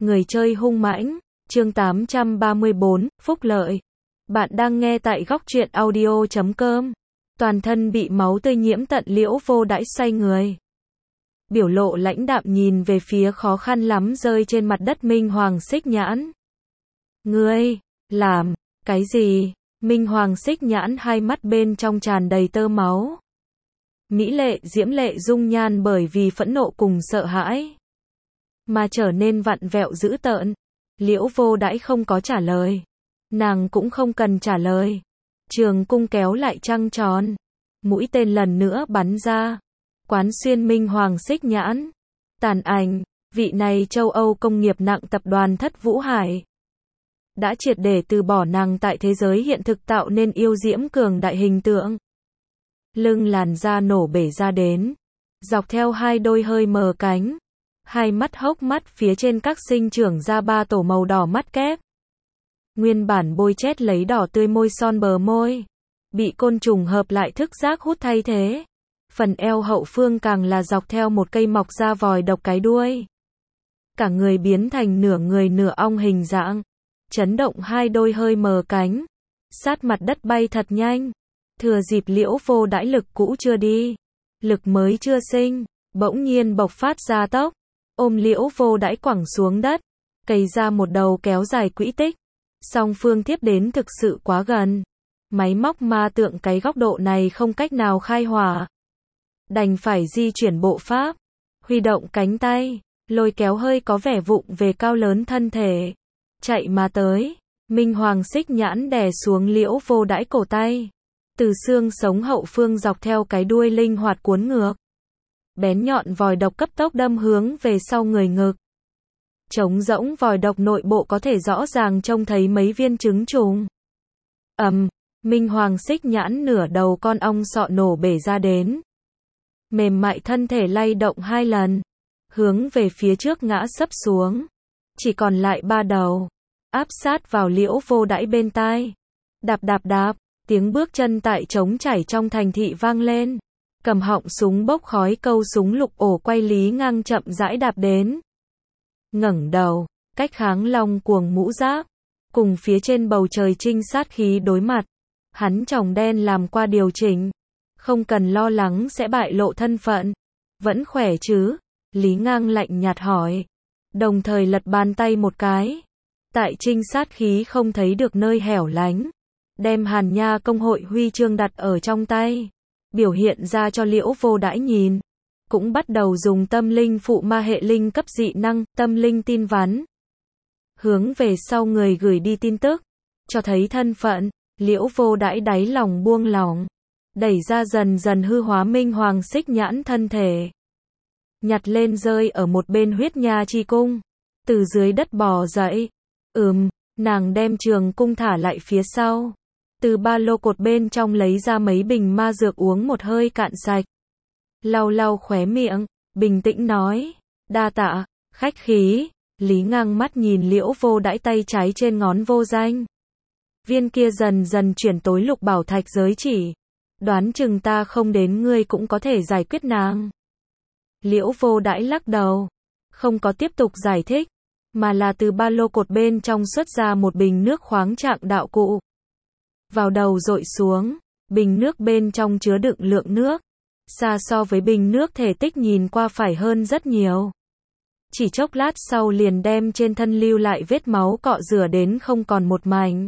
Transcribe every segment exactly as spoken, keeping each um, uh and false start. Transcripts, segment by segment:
Người chơi hung mãnh, chương tám trăm ba mươi bốn, phúc lợi. Bạn đang nghe tại góc truyện audio chấm com. Toàn thân bị máu tươi nhiễm tận, Liễu Vô Đãi xoay người. Biểu lộ lãnh đạm nhìn về phía khó khăn lắm rơi trên mặt đất Minh Hoàng Xích Nhãn. Ngươi, làm, cái gì? Minh Hoàng Xích Nhãn hai mắt bên trong tràn đầy tơ máu. Mỹ lệ, diễm lệ dung nhan bởi vì phẫn nộ cùng sợ hãi mà trở nên vặn vẹo dữ tợn. Liễu Vô Đãi không có trả lời. Nàng cũng không cần trả lời. Trường cung kéo lại trăng tròn. Mũi tên lần nữa bắn ra. Quán xuyên Minh Hoàng Xích Nhãn. Tàn ảnh, vị này châu Âu công nghiệp nặng tập đoàn Thất Vũ Hải đã triệt để từ bỏ nàng tại thế giới hiện thực tạo nên yêu diễm cường đại hình tượng. Lưng làn da nổ bể ra đến. Dọc theo hai đôi hơi mờ cánh. Hai mắt hốc mắt phía trên các sinh trưởng ra ba tổ màu đỏ mắt kép. Nguyên bản bôi chét lấy đỏ tươi môi son bờ môi. Bị côn trùng hợp lại thức giác hút thay thế. Phần eo hậu phương càng là dọc theo một cây mọc ra vòi độc cái đuôi. Cả người biến thành nửa người nửa ong hình dạng. Chấn động hai đôi hơi mờ cánh. Sát mặt đất bay thật nhanh. Thừa dịp Liễu Vô Đãi lực cũ chưa đi. Lực mới chưa sinh. Bỗng nhiên bộc phát ra tốc. Ôm Liễu Vô Đãi quẳng xuống đất. Cày ra một đầu kéo dài quỹ tích. Song phương tiếp đến thực sự quá gần. Máy móc ma tượng cái góc độ này không cách nào khai hỏa. Đành phải di chuyển bộ pháp. Huy động cánh tay. Lôi kéo hơi có vẻ vụng về cao lớn thân thể. Chạy mà tới. Minh Hoàng Xích Nhãn đè xuống Liễu Vô Đãi cổ tay. Từ xương sống hậu phương dọc theo cái đuôi linh hoạt cuốn ngược. Bén nhọn vòi độc cấp tốc đâm hướng về sau người ngực. Trống rỗng vòi độc nội bộ có thể rõ ràng trông thấy mấy viên trứng trùng. Ầm, Minh Hoàng Xích Nhãn nửa đầu con ong sọ nổ bể ra đến. Mềm mại thân thể lay động hai lần. Hướng về phía trước ngã sấp xuống. Chỉ còn lại ba đầu. Áp sát vào Liễu Vô Đãi bên tai. Đạp đạp đạp. Tiếng bước chân tại trống chảy trong thành thị vang lên. Cầm họng súng bốc khói câu súng lục ổ quay Lý Ngang chậm rãi đạp đến. Ngẩng đầu, cách kháng long cuồng mũ giáp. Cùng phía trên bầu trời trinh sát khí đối mặt. Hắn tròng đen làm qua điều chỉnh. Không cần lo lắng sẽ bại lộ thân phận. Vẫn khỏe chứ? Lý Ngang lạnh nhạt hỏi. Đồng thời lật bàn tay một cái. Tại trinh sát khí không thấy được nơi hẻo lánh. Đem Hàn Nha công hội huy chương đặt ở trong tay. Biểu hiện ra cho Liễu Vô Đãi nhìn. Cũng bắt đầu dùng tâm linh phụ ma hệ linh cấp dị năng, tâm linh tin vắn. Hướng về sau người gửi đi tin tức. Cho thấy thân phận, Liễu Vô Đãi đáy lòng buông lỏng. Đẩy ra dần dần hư hóa Minh Hoàng Xích Nhãn thân thể. Nhặt lên rơi ở một bên huyết nha chi cung. Từ dưới đất bò dậy. Ừm, nàng đem trường cung thả lại phía sau. Từ ba lô cột bên trong lấy ra mấy bình ma dược uống một hơi cạn sạch. Lau lau khóe miệng, bình tĩnh nói. Đa tạ, khách khí. Lý Ngang mắt nhìn Liễu Vô Đãi tay trái trên ngón vô danh. Viên kia dần dần chuyển tối lục bảo thạch giới chỉ. Đoán chừng ta không đến ngươi cũng có thể giải quyết nàng. Liễu Vô Đãi lắc đầu. Không có tiếp tục giải thích. Mà là từ ba lô cột bên trong xuất ra một bình nước khoáng trạng đạo cụ. Vào đầu dội xuống, bình nước bên trong chứa đựng lượng nước. Xa so với bình nước thể tích nhìn qua phải hơn rất nhiều. Chỉ chốc lát sau liền đem trên thân lưu lại vết máu cọ rửa đến không còn một mảnh.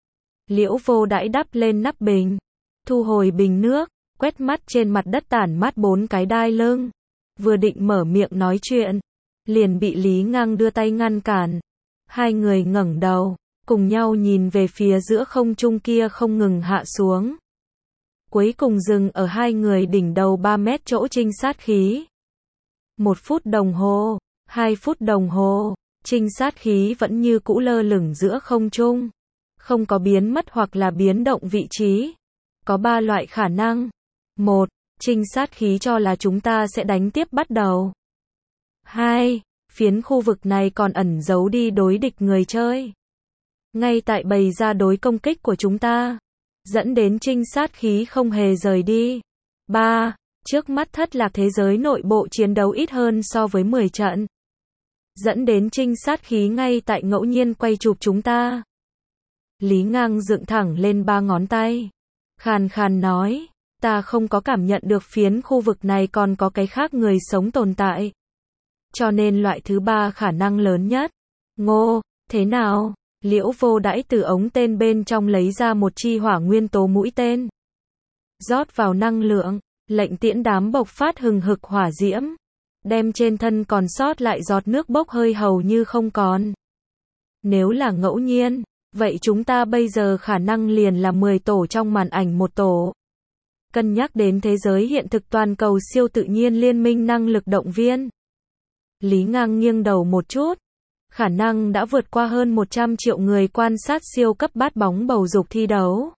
Liễu Vô Đãi đắp lên nắp bình. Thu hồi bình nước, quét mắt trên mặt đất tản mát bốn cái đai lưng. Vừa định mở miệng nói chuyện. Liền bị Lý Ngang đưa tay ngăn cản. Hai người ngẩng đầu. Cùng nhau nhìn về phía giữa không trung kia không ngừng hạ xuống. Cuối cùng dừng ở hai người đỉnh đầu ba mét chỗ trinh sát khí. Một phút đồng hồ, hai phút đồng hồ, trinh sát khí vẫn như cũ lơ lửng giữa không trung. Không có biến mất hoặc là biến động vị trí. Có ba loại khả năng. Một, trinh sát khí cho là chúng ta sẽ đánh tiếp bắt đầu. Hai, phiến khu vực này còn ẩn giấu đi đối địch người chơi. Ngay tại bày ra đối công kích của chúng ta. Dẫn đến trinh sát khí không hề rời đi. ba. Trước mắt thất lạc thế giới nội bộ chiến đấu ít hơn so với mười trận. dẫn đến trinh sát khí ngay tại ngẫu nhiên quay chụp chúng ta. Lý Ngang dựng thẳng lên ba ngón tay. Khàn khàn nói, ta không có cảm nhận được phiến khu vực này còn có cái khác người sống tồn tại. Cho nên loại thứ ba khả năng lớn nhất. Ngô, thế nào? Liễu Vô Đãi từ ống tên bên trong lấy ra một chi hỏa nguyên tố mũi tên. Rót vào năng lượng, lệnh tiễn đám bộc phát hừng hực hỏa diễm. Đem trên thân còn sót lại giọt nước bốc hơi hầu như không còn. Nếu là ngẫu nhiên, vậy chúng ta bây giờ khả năng liền là mười tổ trong màn ảnh một tổ. Cân nhắc đến thế giới hiện thực toàn cầu siêu tự nhiên liên minh năng lực động viên. Lý Ngang nghiêng đầu một chút. Khả năng đã vượt qua hơn một trăm triệu người quan sát siêu cấp bát bóng bầu dục thi đấu.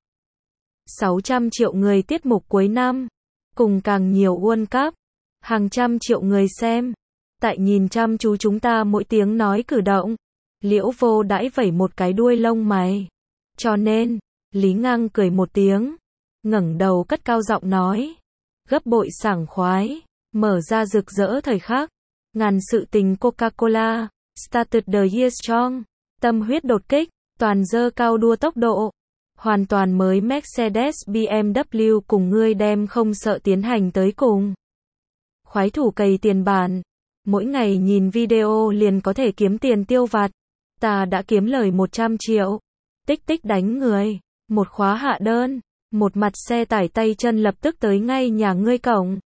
sáu trăm triệu người tiết mục cuối năm. Cùng càng nhiều World Cup. Hàng trăm triệu người xem. Tại nhìn chăm chú chúng ta mỗi tiếng nói cử động. Liễu Vô Đãi vẩy một cái đuôi lông mày. Cho nên, Lý Ngang cười một tiếng. Ngẩng đầu cất cao giọng nói. Gấp bội sảng khoái. Mở ra rực rỡ thời khắc. Ngàn sự tình Coca-Cola. Started the year strong. Tâm huyết đột kích. Toàn dơ cao đua tốc độ. Hoàn toàn mới Mercedes-bê em vê cùng ngươi đem không sợ tiến hành tới cùng. Khoái thủ cày tiền bản. Mỗi ngày nhìn video liền có thể kiếm tiền tiêu vặt. Ta đã kiếm lời một trăm triệu. Tích tích đánh người. Một khóa hạ đơn. Một mặt xe tải tay chân lập tức tới ngay nhà ngươi cổng.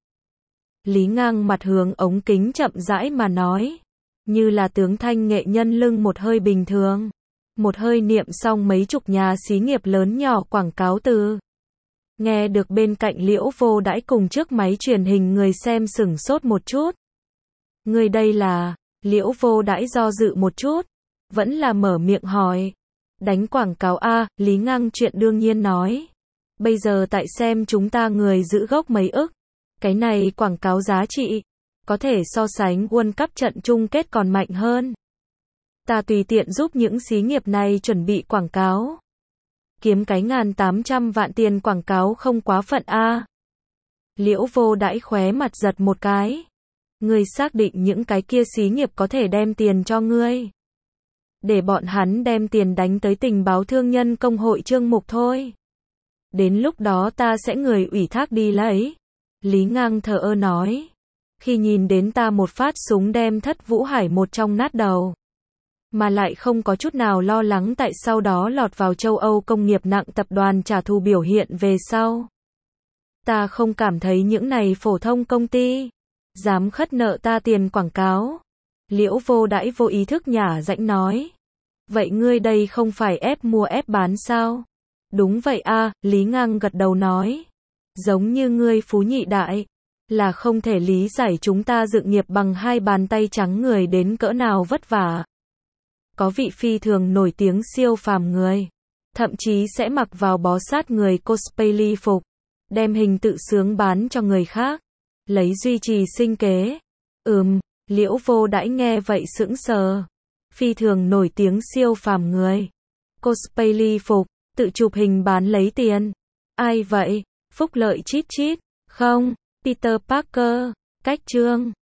Lý Ngang mặt hướng ống kính chậm rãi mà nói. Như là tướng thanh nghệ nhân lưng một hơi bình thường. Một hơi niệm xong mấy chục nhà xí nghiệp lớn nhỏ quảng cáo từ. Nghe được bên cạnh Liễu Vô Đãi cùng trước máy truyền hình người xem sửng sốt một chút. Người đây là, Liễu Vô Đãi do dự một chút. Vẫn là mở miệng hỏi. Đánh quảng cáo a, Lý Ngang chuyện đương nhiên nói. Bây giờ tại xem chúng ta người giữ gốc mấy ức. Cái này quảng cáo giá trị. Có thể so sánh World Cup trận chung kết còn mạnh hơn. Ta tùy tiện giúp những xí nghiệp này chuẩn bị quảng cáo. Kiếm cái ngàn tám trăm vạn tiền quảng cáo không quá phận a. Liễu Vô Đãi khóe mặt giật một cái. Ngươi xác định những cái kia xí nghiệp có thể đem tiền cho ngươi. Để bọn hắn đem tiền đánh tới tình báo thương nhân công hội Trương Mục thôi. Đến lúc đó ta sẽ người ủy thác đi lấy. Lý Ngang thờ ơ nói. Khi nhìn đến ta một phát súng đem Thất Vũ Hải một trong nát đầu. Mà lại không có chút nào lo lắng tại sau đó lọt vào châu Âu công nghiệp nặng tập đoàn trả thù biểu hiện về sau. Ta không cảm thấy những này phổ thông công ty dám khất nợ ta tiền quảng cáo. Liễu Vô Đãi vô ý thức nhả rãnh nói. Vậy ngươi đây không phải ép mua ép bán sao? Đúng vậy a, Lý Ngang gật đầu nói. Giống như ngươi phú nhị đại. Là không thể lý giải chúng ta dựng nghiệp bằng hai bàn tay trắng người đến cỡ nào vất vả. Có vị phi thường nổi tiếng siêu phàm người. Thậm chí sẽ mặc vào bó sát người cosplay ly phục. Đem hình tự sướng bán cho người khác. Lấy duy trì sinh kế. Ừm, Liễu Vô Đãi nghe vậy sững sờ. Phi thường nổi tiếng siêu phàm người. Cosplay ly phục, tự chụp hình bán lấy tiền. Ai vậy? Phúc lợi chít chít. Không, Peter Parker. Cách chương.